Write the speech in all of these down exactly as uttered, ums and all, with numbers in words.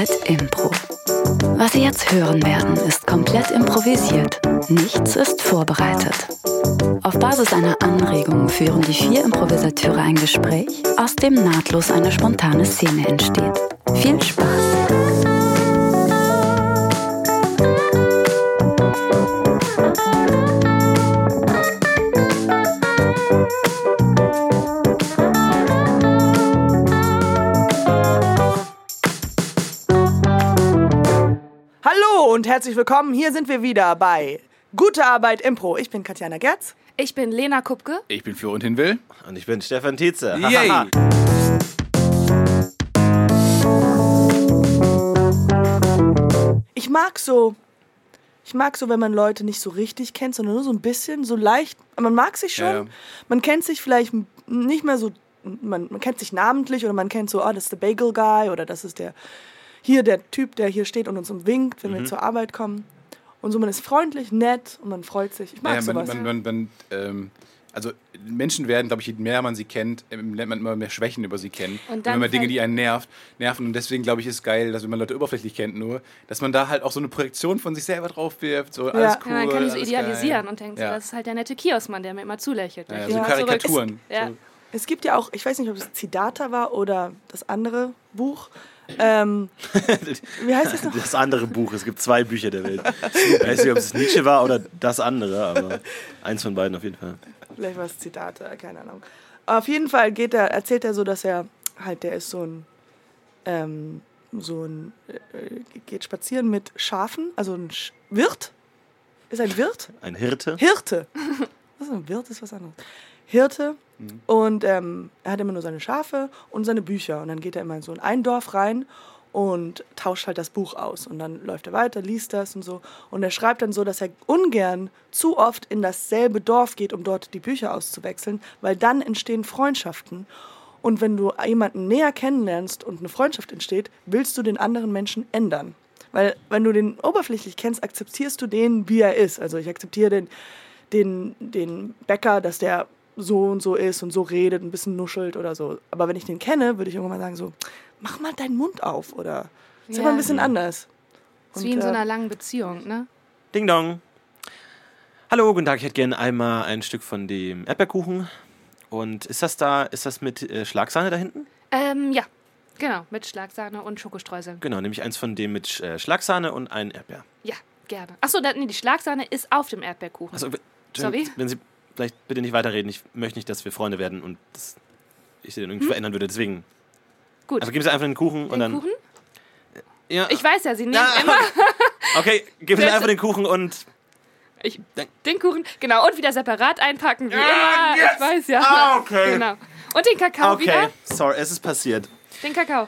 Arbeit Impro. Was Sie jetzt hören werden, ist komplett improvisiert. Nichts ist vorbereitet. Auf Basis einer Anregung führen die vier Improvisateure ein Gespräch, aus dem nahtlos eine spontane Szene entsteht. Viel Spaß! Und herzlich willkommen, hier sind wir wieder bei Gute Arbeit Impro. Ich bin Katjana Gerz. Ich bin Lena Kupke. Ich bin Florentin Will. Und ich bin Stefan Tietze. Yay! Ich mag so, ich mag so, wenn man Leute nicht so richtig kennt, sondern nur so ein bisschen, so leicht. Man mag sich schon, ja, ja. Man kennt sich vielleicht nicht mehr so, man, man kennt sich namentlich oder man kennt so, oh, das ist der Bagel Guy oder das ist der... Hier der Typ, der hier steht und uns umwinkt, wenn mhm. wir zur Arbeit kommen. Und so, man ist freundlich, nett und man freut sich. Ich mag ja, man, sowas. Man, man, man, ähm, also Menschen werden, glaube ich, je mehr man sie kennt, lernt man immer mehr Schwächen über sie kennen. Und dann immer Dinge, die einen nervt, nerven. Und deswegen, glaube ich, ist geil, dass wenn man Leute oberflächlich kennt nur, dass man da halt auch so eine Projektion von sich selber drauf wirft. So, ja. alles cool, ja, man kann die so idealisieren geil. Und denkt, ja. so, das ist halt der nette Kioskmann, der mir immer zulächelt. Ja, so ja. Karikaturen. Es, ja. es gibt ja auch, ich weiß nicht, ob es Siddhartha war oder das andere Buch, Ähm, wie heißt das noch? Das andere Buch. Es gibt zwei Bücher der Welt. Ich weiß nicht, ob es Nietzsche war oder das andere, aber eins von beiden auf jeden Fall. Vielleicht war es Zitate, keine Ahnung. Auf jeden Fall geht er, erzählt er so, dass er halt, der ist so ein, ähm, so ein, äh, geht spazieren mit Schafen, also ein Sch- Wirt. Ist ein Wirt? Ein Hirte. Hirte. Was ist ein Wirt? Ist was anderes. Hirte. Mhm. Und ähm, er hat immer nur seine Schafe und seine Bücher. Und dann geht er immer in so ein Dorf rein und tauscht halt das Buch aus. Und dann läuft er weiter, liest das und so. Und er schreibt dann so, dass er ungern zu oft in dasselbe Dorf geht, um dort die Bücher auszuwechseln, weil dann entstehen Freundschaften. Und wenn du jemanden näher kennenlernst und eine Freundschaft entsteht, willst du den anderen Menschen ändern. Weil wenn du den oberflächlich kennst, akzeptierst du den, wie er ist. Also ich akzeptiere den, den, den Bäcker, dass der so und so ist und so redet, ein bisschen nuschelt oder so. Aber wenn ich den kenne, würde ich irgendwann mal sagen so, mach mal deinen Mund auf oder sag ja. mal ein bisschen anders. Das ist wie in so einer langen Beziehung, ne? Ding dong. Hallo, guten Tag, ich hätte gerne einmal ein Stück von dem Erdbeerkuchen. Und ist das da, ist das mit äh, Schlagsahne da hinten? Ähm, ja, genau, mit Schlagsahne und Schokostreuseln. Genau, nämlich eins von dem mit äh, Schlagsahne und ein Erdbeer. Ja, gerne. Achso, nee, die Schlagsahne ist auf dem Erdbeerkuchen. Also, Sorry? Wenn Sie vielleicht bitte nicht weiterreden, ich möchte nicht, dass wir Freunde werden und das, ich sie dann irgendwie hm? verändern würde, deswegen. Gut. Also geben Sie einfach den Kuchen den und dann... Kuchen? Ja. Ich weiß ja, Sie nehmen ja. immer... Okay, geben Sie einfach den Kuchen und... Ich, den Kuchen, genau, und wieder separat einpacken, wie ja, immer. Yes. Ich weiß ja. Ah, okay. Genau. Und den Kakao okay. wieder. Okay, sorry, es ist passiert. Den Kakao.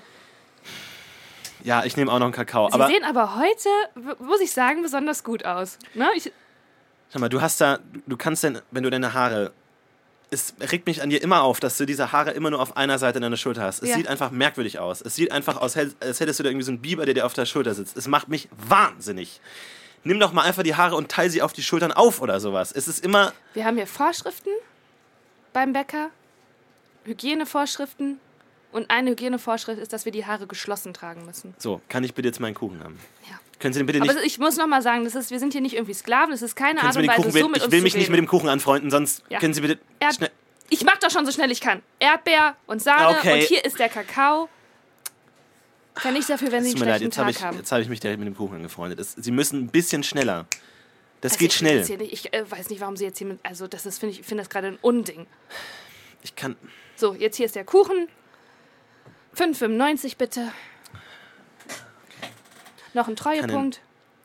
Ja, ich nehme auch noch einen Kakao. Sie aber sehen aber heute, muss ich sagen, besonders gut aus. Ne? Ich Schau mal, du hast da, du kannst denn, wenn du deine Haare, es regt mich an dir immer auf, dass du diese Haare immer nur auf einer Seite deiner Schulter hast. Es ja. sieht einfach merkwürdig aus. Es sieht einfach aus, als hättest du da irgendwie so einen Biber, der dir auf der Schulter sitzt. Es macht mich wahnsinnig. Nimm doch mal einfach die Haare und teile sie auf die Schultern auf oder sowas. Es ist immer... Wir haben hier Vorschriften beim Bäcker, Hygienevorschriften. Und eine Hygienevorschrift ist, dass wir die Haare geschlossen tragen müssen. So, kann ich bitte jetzt meinen Kuchen haben? Ja. Können Sie den bitte nicht... Aber ich muss noch mal sagen, das ist, wir sind hier nicht irgendwie Sklaven, das ist keine Art und Weise, so mit uns zu reden. Ich will mich nicht mit dem Kuchen anfreunden, sonst ja. können Sie bitte... Erd- schnell... Ich mach doch schon so schnell ich kann. Erdbeer und Sahne okay. und hier ist der Kakao. Kann nicht dafür, wenn Sie einen schlechten leid, Tag jetzt hab ich, haben. Jetzt habe ich mich direkt mit dem Kuchen angefreundet. Es, Sie müssen ein bisschen schneller. Das also geht ich schnell. Nicht, ich äh, weiß nicht, warum Sie jetzt hier mit... Also das ist, finde ich finde das gerade ein Unding. Ich kann... So, jetzt hier ist der Kuchen. fünf fünfundneunzig bitte. Noch ein Treuepunkt.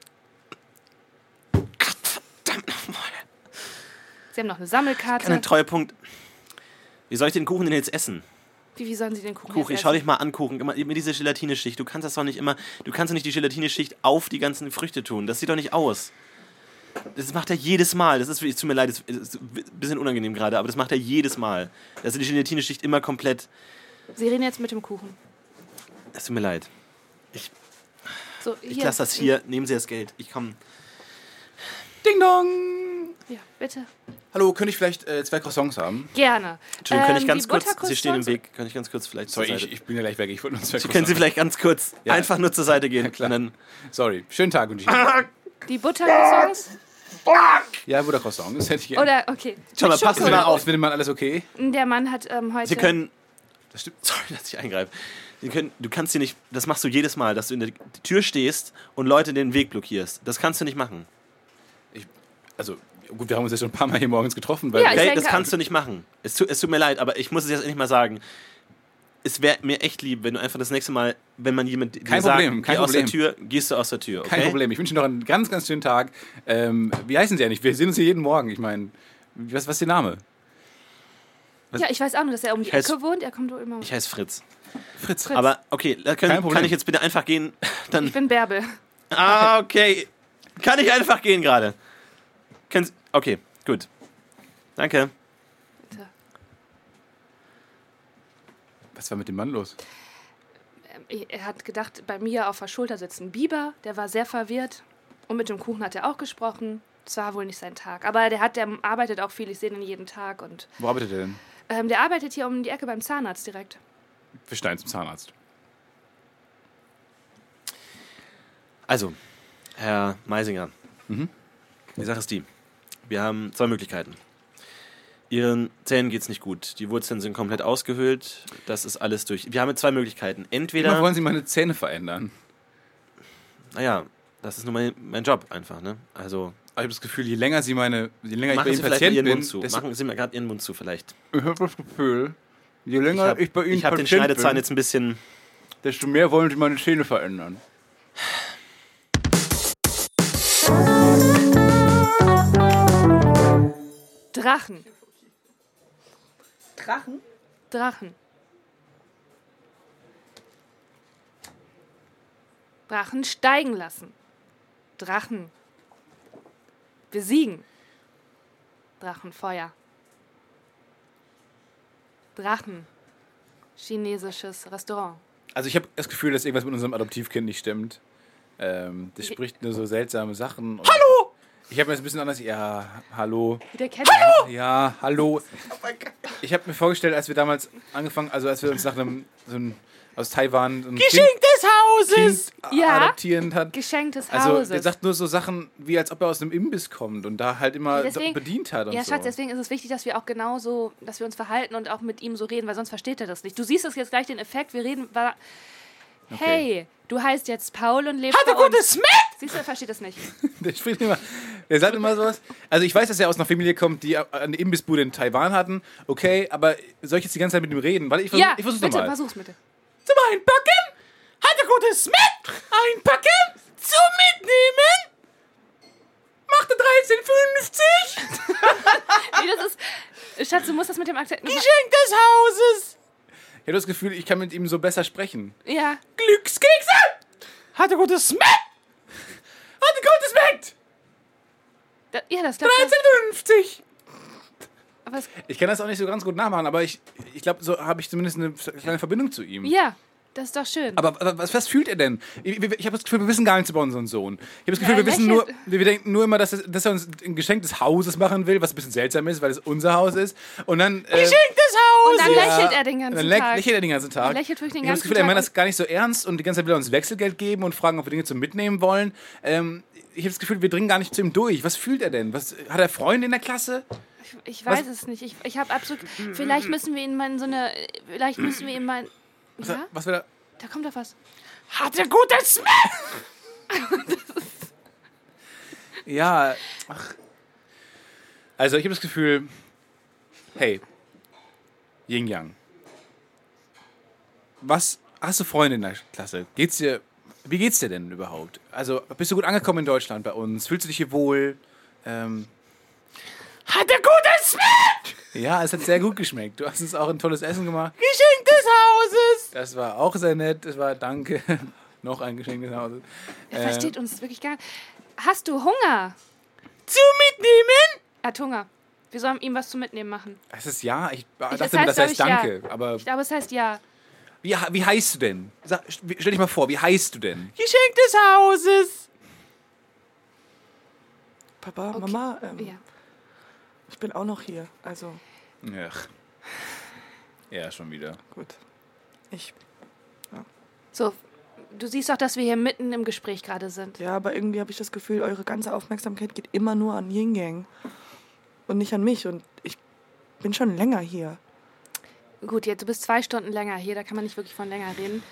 Verdammt nochmal. Sie haben noch eine Sammelkarte. Keinen Treuepunkt. Wie soll ich den Kuchen denn jetzt essen? Wie, wie sollen Sie den Kuchen Kuchen, jetzt schau essen? dich mal an, Kuchen. Immer, immer diese Gelatineschicht. Du kannst das doch nicht immer... Du kannst doch nicht die Gelatineschicht auf die ganzen Früchte tun. Das sieht doch nicht aus. Das macht er jedes Mal. Das ist, es tut mir leid, das ist ein bisschen unangenehm gerade, aber das macht er jedes Mal. Das ist die Gelatineschicht immer komplett... Sie reden jetzt mit dem Kuchen. Es tut mir leid. Ich, so, ich lasse das hier. Nehmen Sie das Geld. Ich komme... Ding dong! Ja, bitte. Hallo, könnte ich vielleicht äh, zwei Croissants haben? Gerne. Entschuldigung, kann ich Ähm, ganz die kurz, Buttercroissants- Sie stehen im Weg, kann ich ganz kurz vielleicht Sorry, zur ich, Seite? ich bin ja gleich weg. Ich wollte nur zwei Sie können Sie vielleicht ganz kurz Ja. einfach nur zur Seite gehen. Ja, klar. Und dann Sorry, schönen Tag und ich. Die Buttercroissants? Ja, Buttercroissant, das hätte ich gerne. Oder, okay. Schau mal, Mit passen Sie Schoko. mal auf. Ist mit dem Mann alles okay? Der Mann hat ähm, heute... Sie können, Das stimmt. sorry, dass ich eingreife. Sie können, du kannst sie nicht, das machst du jedes Mal, dass du in der Tür stehst und Leute den Weg blockierst. Das kannst du nicht machen. Ich, also, gut, wir haben uns ja schon ein paar Mal hier morgens getroffen. Weil Ja, ich Okay, denke- das kannst du nicht machen. Es tut, es tut mir leid, aber ich muss es jetzt endlich mal sagen. Es wäre mir echt lieb, wenn du einfach das nächste Mal, wenn man jemand dir Kein sagt, Problem, kein geh aus der Problem. Tür, gehst du aus der Tür. Okay? Kein Problem. Ich wünsche Ihnen noch einen ganz, ganz schönen Tag. Ähm, wie heißen Sie eigentlich? Wir sehen uns hier jeden Morgen. Ich meine, was, was ist Ihr Name? Ja, ich weiß auch nur, dass er um die Ich heiß- Ecke wohnt. Er kommt doch immer... Ich heiße Fritz. Fritz. Fritz. Aber okay, da Kein können, Problem. kann ich jetzt bitte einfach gehen? Dann, Ich bin Bärbel. ah, okay. Kann ich einfach gehen gerade? Können Sie- Okay, gut. Danke. Bitte. Was war mit dem Mann los? Ähm, Er hat gedacht, bei mir auf der Schulter sitzt ein Biber. Der war sehr verwirrt. Und mit dem Kuchen hat er auch gesprochen. Es war wohl nicht sein Tag. Aber der, hat, der arbeitet auch viel. Ich sehe ihn jeden Tag. Und Wo arbeitet er denn? ähm, der arbeitet hier um die Ecke beim Zahnarzt direkt. Wir schneiden zum Zahnarzt. Also, Herr Meisinger, Mhm. die Sache ist die, wir haben zwei Möglichkeiten. Ihren Zähnen geht's nicht gut. Die Wurzeln sind komplett ausgehöhlt. Das ist alles durch. Wir haben jetzt zwei Möglichkeiten. Immer Entweder, wollen Sie meine Zähne verändern. naja, das ist nur mein, mein Job einfach, ne? Also, Ich habe das Gefühl, je länger Sie meine, je länger ich bei machen Ihnen Sie vielleicht mal Patient Ihren bin, Mund zu. desto, Machen Sie mal gerade Ihren Mund zu vielleicht. ich habe das Gefühl, je Ich länger ich, habe bei Ihnen ich hab den Patient Schneidezahn bin, jetzt ein bisschen... desto mehr wollen Sie meine Zähne verändern. Drachen. Drachen? Drachen. Drachen steigen lassen. Drachen besiegen. Drachenfeuer. Drachen. Chinesisches Restaurant. Also ich habe das Gefühl, dass irgendwas mit unserem Adoptivkind nicht stimmt. Ähm, das spricht nur so seltsame Sachen. Und hallo! Ich habe mir das ein bisschen anders... Ja, hallo. Der kennt hallo! Ja, hallo. Ich habe mir vorgestellt, als wir damals angefangen... Also als wir uns nach einem... So ein, aus Taiwan... So ein Geschenk des Hauses! Kind Ja. adoptieren hat. Geschenk des Also Hauses. der sagt nur so Sachen, wie als ob er aus einem Imbiss kommt und da halt immer Ja, deswegen- bedient hat und Ja, so. Schatz, deswegen ist es wichtig, dass wir auch genauso, dass wir uns verhalten und auch mit ihm so reden, weil sonst versteht er das nicht. Du siehst das jetzt gleich den Effekt, wir reden, war, hey, du heißt jetzt Paul und lebst Hatte bei uns. gutes Smack! Siehst du, er versteht das nicht. Der spricht immer, der sagt immer sowas. Also ich weiß, dass er aus einer Familie kommt, die eine Imbissbude in Taiwan hatten. Okay, aber soll ich jetzt die ganze Zeit mit ihm reden? Warte, ich, versuch, Ja, ich versuch's bitte, nochmal. versuch's bitte. Zum Einpacken? Hatte gutes Smack! Einpacken? Zum Mitnehmen? Machte dreizehn fünfzig? Nee, das ist, Schatz, du musst das mit dem Akzent... Geschenk des Hauses! Ich habe das Gefühl, ich kann mit ihm so besser sprechen. Ja, Glückskekse! Hatte gutes Smack! Hatte gutes Smack! da, ja, das klappt. dreizehn fünfzig! Aber es, Ich kann das auch nicht so ganz gut nachmachen, aber ich, ich glaube, so habe ich zumindest eine kleine Verbindung zu ihm. ja, das ist doch schön. Aber, aber was, was fühlt er denn? Ich, ich habe das Gefühl, wir wissen gar nichts über unseren Sohn. Ich habe das Gefühl, Ja, wir wissen nur, lächelt. wir wir denken nur immer, dass, es, dass er uns ein Geschenk des Hauses machen will, was ein bisschen seltsam ist, weil es unser Haus ist. Und dann. Äh, Geschenk des Und Hauses! dann lächelt er den ganzen dann lä- Tag. lächelt er den ganzen Tag. Er lächelt wirklich den ich habe das ganzen Gefühl, er Tag meint und- das gar nicht so ernst und die ganze Zeit will er uns Wechselgeld geben und fragen, ob wir Dinge zum Mitnehmen wollen. Ähm, ich habe das Gefühl, wir dringen gar nicht zu ihm durch. Was fühlt er denn? Was, hat er Freunde in der Klasse? Ich, ich weiß es nicht. Ich, ich habe absolut... Vielleicht müssen wir ihn mal in so eine... Vielleicht müssen wir ihn mal... Was, Ja? was will er? Da kommt doch was. Hatte gutes Smack! Ja, ach. Also ich habe das Gefühl, hey, Yin Yang, was, hast du Freunde in der Klasse? Geht's dir, wie geht's dir denn überhaupt? Also bist du gut angekommen in Deutschland bei uns? Fühlst du dich hier wohl? Ähm, Hatte gutes Smack! ja, es hat sehr gut geschmeckt. Du hast uns auch ein tolles Essen gemacht. Geschenk des Hauses! Das war auch sehr nett. Das war, danke. Noch ein Geschenk des Hauses. Er Äh, versteht uns wirklich gar nicht. Hast du Hunger? Zum Mitnehmen? Er hat Hunger. Wir sollen ihm was zum Mitnehmen machen. Es ist ja, ich dachte das mir, heißt, das heißt glaub ich, danke. Aber Ich glaube, es heißt ja. wie, wie heißt du denn? Sag, stell dich mal vor, wie heißt du denn? Geschenk des Hauses! Papa, Okay. Mama, ähm, Ja. Ich bin auch noch hier, also... Ach. Ja, schon wieder. Gut. Ich... Ja. So, du siehst doch, dass wir hier mitten im Gespräch gerade sind. Ja, aber irgendwie habe ich das Gefühl, eure ganze Aufmerksamkeit geht immer nur an Yin Yang und nicht an mich. Und ich bin schon länger hier. Gut, jetzt, du bist zwei Stunden länger hier, da kann man nicht wirklich von länger reden.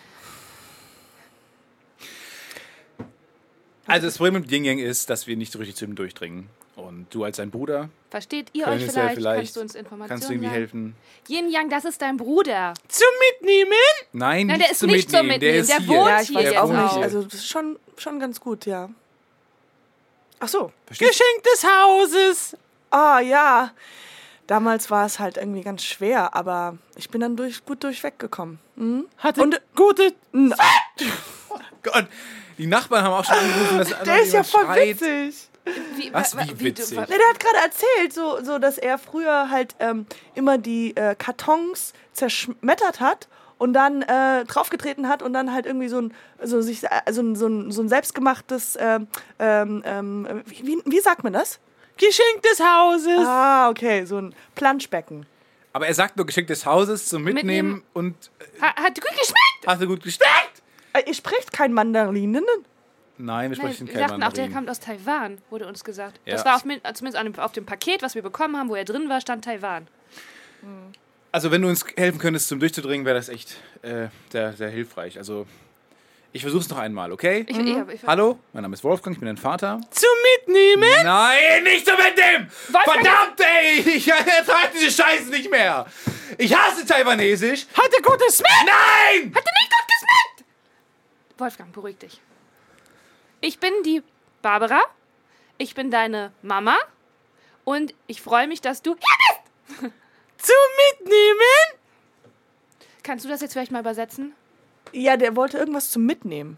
Also das Problem mit Yin Yang ist, dass wir nicht so richtig zu ihm durchdringen. Und du als sein Bruder... Versteht ihr euch vielleicht? Ja vielleicht? Kannst du uns Informationen Kannst du irgendwie sagen? helfen? Yin Yang, das ist dein Bruder. Zum Mitnehmen? Nein, Nein, nicht der ist zum nicht Mitnehmen. zum Mitnehmen. Der, ist der hier. wohnt Ja, ich hier weiß jetzt auch nicht. auch. Also das ist schon, schon ganz gut, ja. Ach so. Verstehst Geschenk des Hauses. Ah, ja. Damals war es halt irgendwie ganz schwer, aber ich bin dann durch, gut durchweggekommen. Mhm. Hatte Und gute... n- Oh Gott, die Nachbarn haben auch schon angerufen, dass Der ist ja voll schreit. witzig. Wie, Was, wa- wie du- witzig? wa- Ne, der hat gerade erzählt, so, so, dass er früher halt ähm, immer die äh, Kartons zerschmettert hat und dann äh, draufgetreten hat und dann halt irgendwie so ein, so sich, also ein, so ein, so ein selbstgemachtes, ähm, ähm, ähm, wie, wie sagt man das? Geschenk des Hauses. Ah, okay, so ein Planschbecken. Aber er sagt nur Geschenk des Hauses zum Mitnehmen, Mitnehmen. und äh, Ha, hat gut geschmeckt? hast du gut gesteckt? Äh, ihr sprecht kein Mandarinen? Nein, wir Nein, sprechen wir kein dachten auch, der Mandarin. kommt aus Taiwan, wurde uns gesagt. Ja. Das war auf, min- zumindest an dem, auf dem Paket, was wir bekommen haben, wo er drin war, stand Taiwan. Also wenn du uns helfen könntest zum Durchzudringen, wäre das echt äh, sehr, sehr hilfreich. Also ich versuch's noch einmal, okay? Ich, ich, ich, Hallo, mein Name ist Wolfgang, ich bin dein Vater. Zum Mitnehmen? Nein, nicht so mit dem! Wolfgang- Verdammt, ey! Ich ertrage diese Scheiße nicht mehr! Ich hasse Taiwanesisch! Hatte gutes Smith. Nein! Hat er nicht gut geschmeckt? Wolfgang, beruhig dich. Ich bin die Barbara. Ich bin deine Mama. Und ich freue mich, dass du hier bist. Zum Mitnehmen? Kannst du das jetzt vielleicht mal übersetzen? Ja, der wollte irgendwas zum Mitnehmen.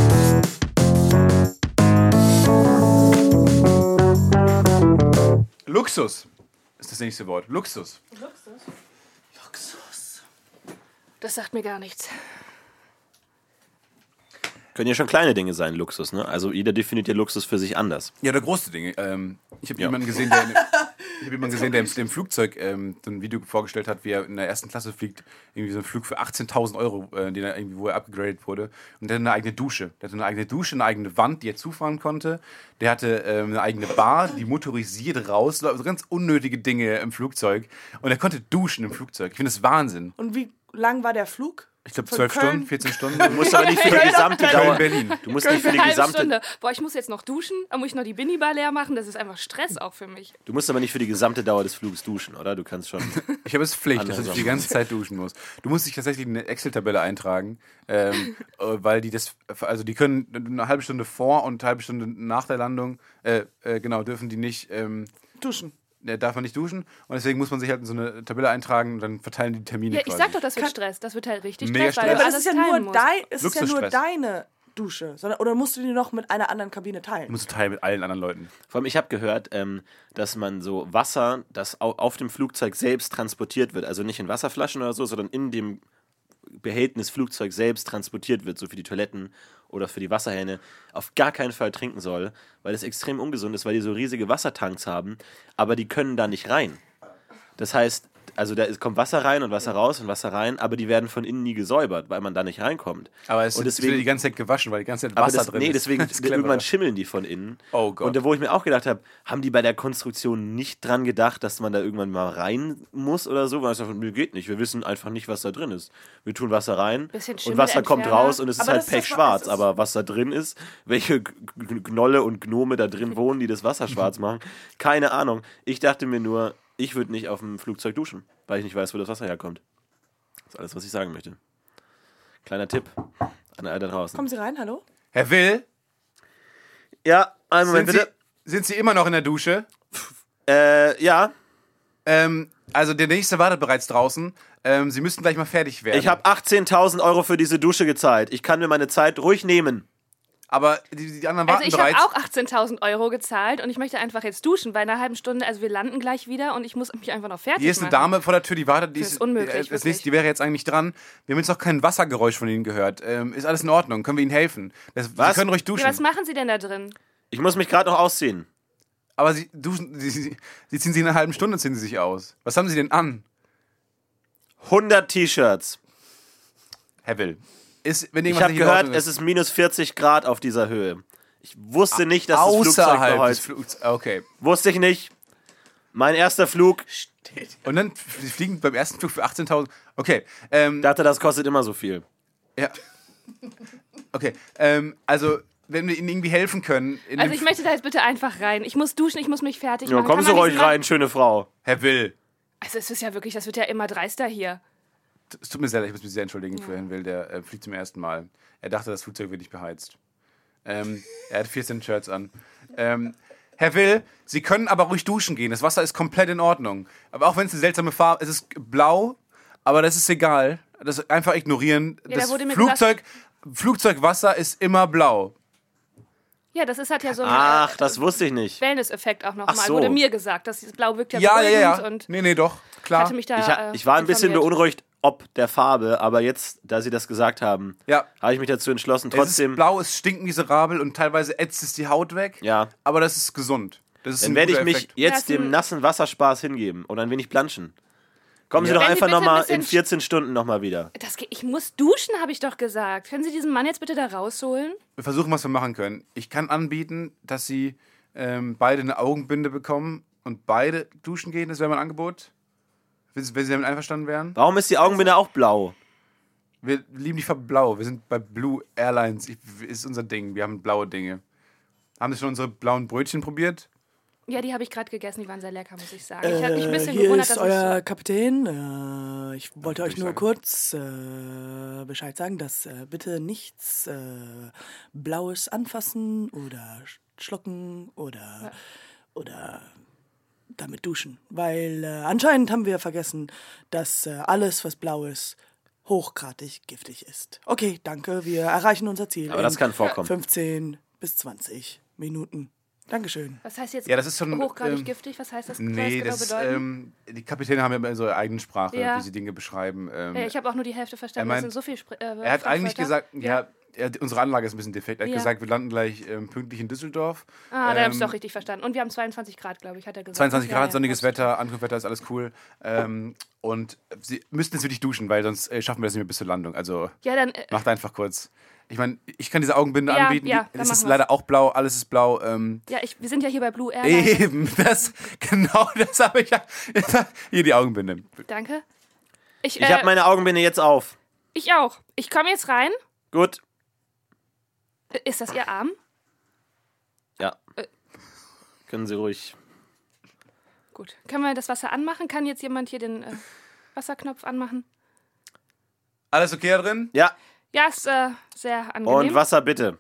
Luxus ist das nächste Wort. Luxus. Das sagt mir gar nichts. Können ja schon kleine Dinge sein, Luxus, ne? Also jeder definiert ja Luxus für sich anders. Ja, oder große Dinge. Ähm, ich habe Ja. jemanden gesehen, der, ich hab jemanden gesehen, der im, der im Flugzeug ähm, so ein Video vorgestellt hat, wie er in der ersten Klasse fliegt. Irgendwie so ein Flug für achtzehntausend Euro, äh, den er irgendwie, wo er abgegradet wurde. Und der hatte eine eigene Dusche. Der hatte eine eigene Dusche, eine eigene Wand, die er zufahren konnte. Der hatte ähm, eine eigene Bar, die motorisiert raus. Also ganz unnötige Dinge im Flugzeug. Und er konnte duschen im Flugzeug. Ich finde das Wahnsinn. Und wie lang war der Flug? Ich glaube Von zwölf Köln? Stunden, vierzehn Stunden. Du musst aber nicht für die gesamte Dauer... Berlin. Du musst nicht für die Eine halbe gesamte... Stunde. Boah, ich muss jetzt noch duschen, dann muss ich noch die Binibar leer machen. Das ist einfach Stress auch für mich. Du musst aber nicht für die gesamte Dauer des Fluges duschen, oder? Du kannst schon... Ich habe es Pflicht, Andere dass ich Sachen. die ganze Zeit duschen muss. Du musst dich tatsächlich in eine Excel-Tabelle eintragen, ähm, äh, weil die das, also die können eine halbe Stunde vor und eine halbe Stunde nach der Landung, äh, äh, genau, dürfen die nicht, ähm, Duschen. äh, darf man nicht duschen, und deswegen muss man sich halt in so eine Tabelle eintragen und dann verteilen die Termine Ja, ich quasi. sag doch, das wird Stress. Das wird halt richtig Mega Stress, weil Stress. du Aber das alles ist ja nur, teilen musst. dein, es ist ja nur Luxusstress. deine Dusche. Sondern, oder musst du die noch mit einer anderen Kabine Du teilen? musst teilen mit allen anderen Leuten. Vor allem, ich habe gehört, ähm, dass man so Wasser, das au- auf dem Flugzeug selbst transportiert wird, also nicht in Wasserflaschen oder so, sondern in dem Behältnis Flugzeug selbst transportiert wird, so für die Toiletten oder für die Wasserhähne, auf gar keinen Fall trinken soll, weil das extrem ungesund ist, weil die so riesige Wassertanks haben, aber die können da nicht rein. Das heißt, also da ist, kommt Wasser rein und Wasser raus und Wasser rein, aber die werden von innen nie gesäubert, weil man da nicht reinkommt. Aber es und ist deswegen, die ganze Zeit gewaschen, weil die ganze Zeit aber Wasser das, drin nee, ist. deswegen Das ist clever. irgendwann schimmeln die von innen. Oh Gott. Und da, wo ich mir auch gedacht habe, haben die bei der Konstruktion nicht dran gedacht, dass man da irgendwann mal rein muss oder so? Weil es einfach, mir geht nicht. Wir wissen einfach nicht, was da drin ist. Wir tun Wasser rein Bisschen und Wasser kommt Schimmelentferner. raus und es ist Aber halt das ist das, pechschwarz. es ist- Aber was da drin ist, welche G- G- Gnolle und Gnome da drin wohnen, die das Wasser schwarz machen, keine Ahnung. Ich dachte mir nur, ich würde nicht auf dem Flugzeug duschen, weil ich nicht weiß, wo das Wasser herkommt. Das ist alles, was ich sagen möchte. Kleiner Tipp an alle da draußen. Kommen Sie rein, hallo? Herr Will, Ja, einen Moment sind, Sie, bitte. sind Sie immer noch in der Dusche? Äh, ja, Ähm, also der nächste wartet bereits draußen. Ähm, Sie müssten gleich mal fertig werden. ich habe achtzehntausend Euro für diese Dusche gezahlt. Ich kann mir meine Zeit ruhig nehmen. Aber die, die anderen Also warten ich habe bereits. auch achtzehntausend Euro gezahlt und ich möchte einfach jetzt duschen, weil in einer halben Stunde, also wir landen gleich wieder und ich muss mich einfach noch fertig Hier ist eine machen. Dame vor der Tür, die wartet. Die Das ist unmöglich, äh, das wirklich. nächste, die wäre jetzt eigentlich dran. Wir haben jetzt noch kein Wassergeräusch von Ihnen gehört. Ähm, ist alles in Ordnung? Können wir Ihnen helfen? Das, Was? Sie können ruhig Ja, duschen. was machen Sie denn da drin? Ich muss mich gerade noch ausziehen. Aber sie duschen, sie, sie, sie ziehen sich in einer halben Stunde, ziehen sie sich aus. Was haben sie denn an? hundert T-Shirts. Herr Will, ist, wenn Ich irgendwas habe nicht in gehört, Ordnung es ist minus vierzig Grad auf dieser Höhe. Ich wusste nicht, dass das Flugzeug außerhalb des beheizt. Flugs. Okay. Wusste ich nicht. Mein erster Flug, Und dann sie fliegen beim ersten Flug für achtzehntausend. Okay. Ähm, dachte, das kostet immer so viel. ja. Okay. Ähm, also, wenn wir ihnen irgendwie helfen können. In Also dem ich möchte da jetzt bitte einfach rein. Ich muss duschen, ich muss mich fertig Ja, machen. kommen Kann Sie man ruhig diesen Mann- rein, schöne Frau. Herr Will. Also es ist ja wirklich, das wird ja immer dreister hier. Es tut mir sehr leid, ich muss mich sehr entschuldigen für Herrn Will, der äh, fliegt zum ersten Mal. Er dachte, das Flugzeug wird nicht beheizt. Ähm, er hat vierzehn Shirts an. Ähm, Herr Will, Sie können aber ruhig duschen gehen. Das Wasser ist komplett in Ordnung. Aber auch wenn es eine seltsame Farbe ist, es ist blau, aber das ist egal. Das einfach ignorieren. Ja, das da wurde mir Flugzeug, Flugzeugwasser ist immer blau. Ja, das ist halt ja so ein Ach, äh, das wusste ich nicht. Wellness-Effekt auch nochmal. Ach so. Wurde mir gesagt, dass das Blau wirkt ja Ja, ja, beruhigend ja. und Nee, nee, doch. ich Klar. hatte mich da Ich, ha- äh, ich war ein bisschen informiert. beunruhigt, ob der Farbe, aber jetzt, da Sie das gesagt haben, Ja. habe ich mich dazu entschlossen, Es trotzdem. ist blau, es stinkt miserabel und teilweise ätzt es die Haut weg. Ja. Aber das ist gesund. Das ist Dann ein werde ich guter mich Effekt. jetzt Ja, ist dem ein- nassen Wasserspaß hingeben und ein wenig planschen. Kommen Sie Ja. doch Wenn Sie einfach bitte ein nochmal bisschen in vierzehn Stunden nochmal wieder. Das geht, ich muss duschen, habe ich doch gesagt. Können Sie diesen Mann jetzt bitte da rausholen? Wir versuchen, was wir machen können. Ich kann anbieten, dass Sie ähm, beide eine Augenbinde bekommen und beide duschen gehen. Das wäre mein Angebot. Wenn Sie, wenn Sie damit einverstanden wären. Warum ist die Augenbinde auch blau? Wir lieben die Farbe blau. Wir sind bei Blue Airlines. Ich, ist unser Ding. Wir haben blaue Dinge. Haben Sie schon unsere blauen Brötchen probiert? Ja, die habe ich gerade gegessen, die waren sehr lecker, muss ich sagen. Ich habe mich ein Äh, bisschen hier gewundert, ist dass euer ich Kapitän. Äh, ich wollte euch ich nur sagen. kurz äh, Bescheid sagen, dass äh, bitte nichts äh, Blaues anfassen oder sch- schlucken oder, oder damit duschen. Weil äh, anscheinend haben wir vergessen, dass äh, alles, was blau ist, hochgradig giftig ist. Okay, danke. Wir erreichen unser Ziel. Aber das in kann vorkommen. fünfzehn bis zwanzig Minuten. Dankeschön. was heißt jetzt Ja, das ist schon, hochgradig ähm, giftig? Was heißt das? Soll Nee, das das, genau bedeuten? ähm, die Kapitäne haben ja immer so ihre eigene Sprache, Ja. wie sie Dinge beschreiben. Ähm, äh, ich habe auch nur die Hälfte verstanden. er Das meint- sind so viele Spr- äh, er hat eigentlich Fremdwörter. gesagt, ja, er, unsere Anlage ist ein bisschen defekt. Er hat Ja. gesagt, wir landen gleich ähm, pünktlich in Düsseldorf. Ah, da habe ich Ähm, doch richtig verstanden. Und wir haben zweiundzwanzig Grad, glaube ich, hat er gesagt. zweiundzwanzig Ja, Grad, ja, sonniges passt. Wetter, Ankunftswetter ist alles cool. Ähm, und sie müssten jetzt wirklich duschen, weil sonst äh, schaffen wir das nicht mehr bis zur Landung. Also Ja, dann äh, macht einfach kurz. Ich meine, ich kann diese Augenbinde Ja, anbieten. ja, Die- dann es ist machen wir's. leider auch blau, alles ist blau. Ähm, ja, ich, wir sind ja hier bei Blue Airlines. eben, das, genau das habe ich ja. Hier die Augenbinde. Danke. Ich, Ich äh, habe meine Augenbinde jetzt auf. ich auch. Ich komme jetzt rein. Gut. Äh, Ist das Ihr Arm? Ja. Äh. Können Sie ruhig. Gut. Können wir das Wasser anmachen? Kann jetzt jemand hier den äh, Wasserknopf anmachen? Alles okay da drin? Ja. Ja, ist äh, sehr angenehm. Und Wasser bitte.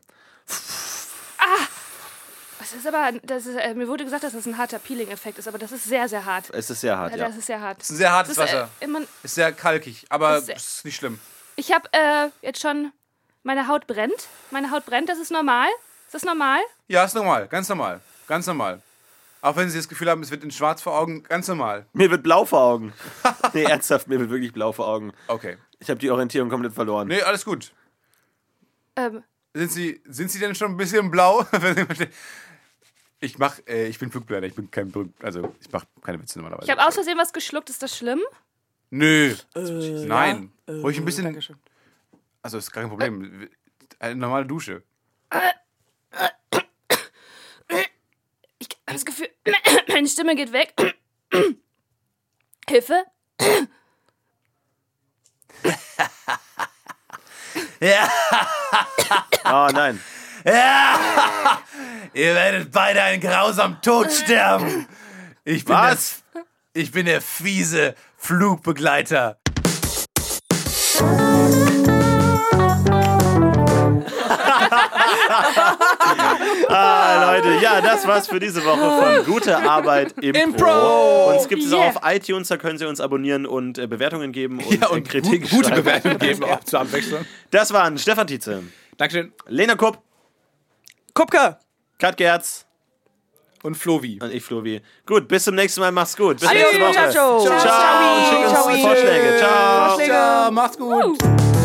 Das ist aber, das ist, äh, mir wurde gesagt, dass das ein harter Peeling-Effekt ist, aber das ist sehr, sehr hart. Es ist sehr hart, Äh, ja. Das ist sehr hart. Das ist ein sehr hartes Das ist, Wasser. äh, immer, Ist sehr kalkig, aber Das ist sehr- es ist nicht schlimm. ich habe äh, jetzt schon, meine Haut brennt. Meine Haut brennt, das ist normal. Ist das normal? Ja, ist normal, ganz normal. Ganz normal. Auch wenn Sie das Gefühl haben, es wird in schwarz vor Augen, ganz normal. Mir wird blau vor Augen. Nee, ernsthaft, mir wird wirklich blau vor Augen. Okay. Ich habe die Orientierung komplett verloren. Nee, alles gut. Ähm, Sind Sie, sind Sie denn schon ein bisschen blau? ich mach, äh, ich bin Flugbegleiter, ich bin kein, Berühmt- also ich mache keine Witze normalerweise. ich habe aus Versehen was geschluckt, ist das schlimm? Nö, Äh, nein. ja, äh, Ruhig ein bisschen, Dankeschön. also ist gar kein Problem. Eine normale Dusche. Ich habe das Gefühl, meine Stimme geht weg. Hilfe? Oh nein. Ihr werdet beide einen grausamen Tod sterben. Ich bin Was? Der, ich bin der fiese Flugbegleiter. Ah, Leute, ja, das war's für diese Woche von Gute Arbeit Impro. Impro. Uns gibt es Yeah. auch auf iTunes, da können Sie uns abonnieren und äh, Bewertungen geben und, Ja, äh, und Kritik gu- gute schreiben. Bewertungen geben, auch zur Abwechslung. Das waren Stefan Tietze, Dankeschön. Lena Kupp, Kupka! Kat Gerz Und Flovi. und ich, Flovi. Gut, bis zum nächsten Mal. Mach's gut. Bis Adieu, nächste Woche. ciao, ciao. Ciao. Ciao. Und schickt uns Ciao. Vorschläge. Ciao. Vorschläge. Ja, macht's gut. Uh.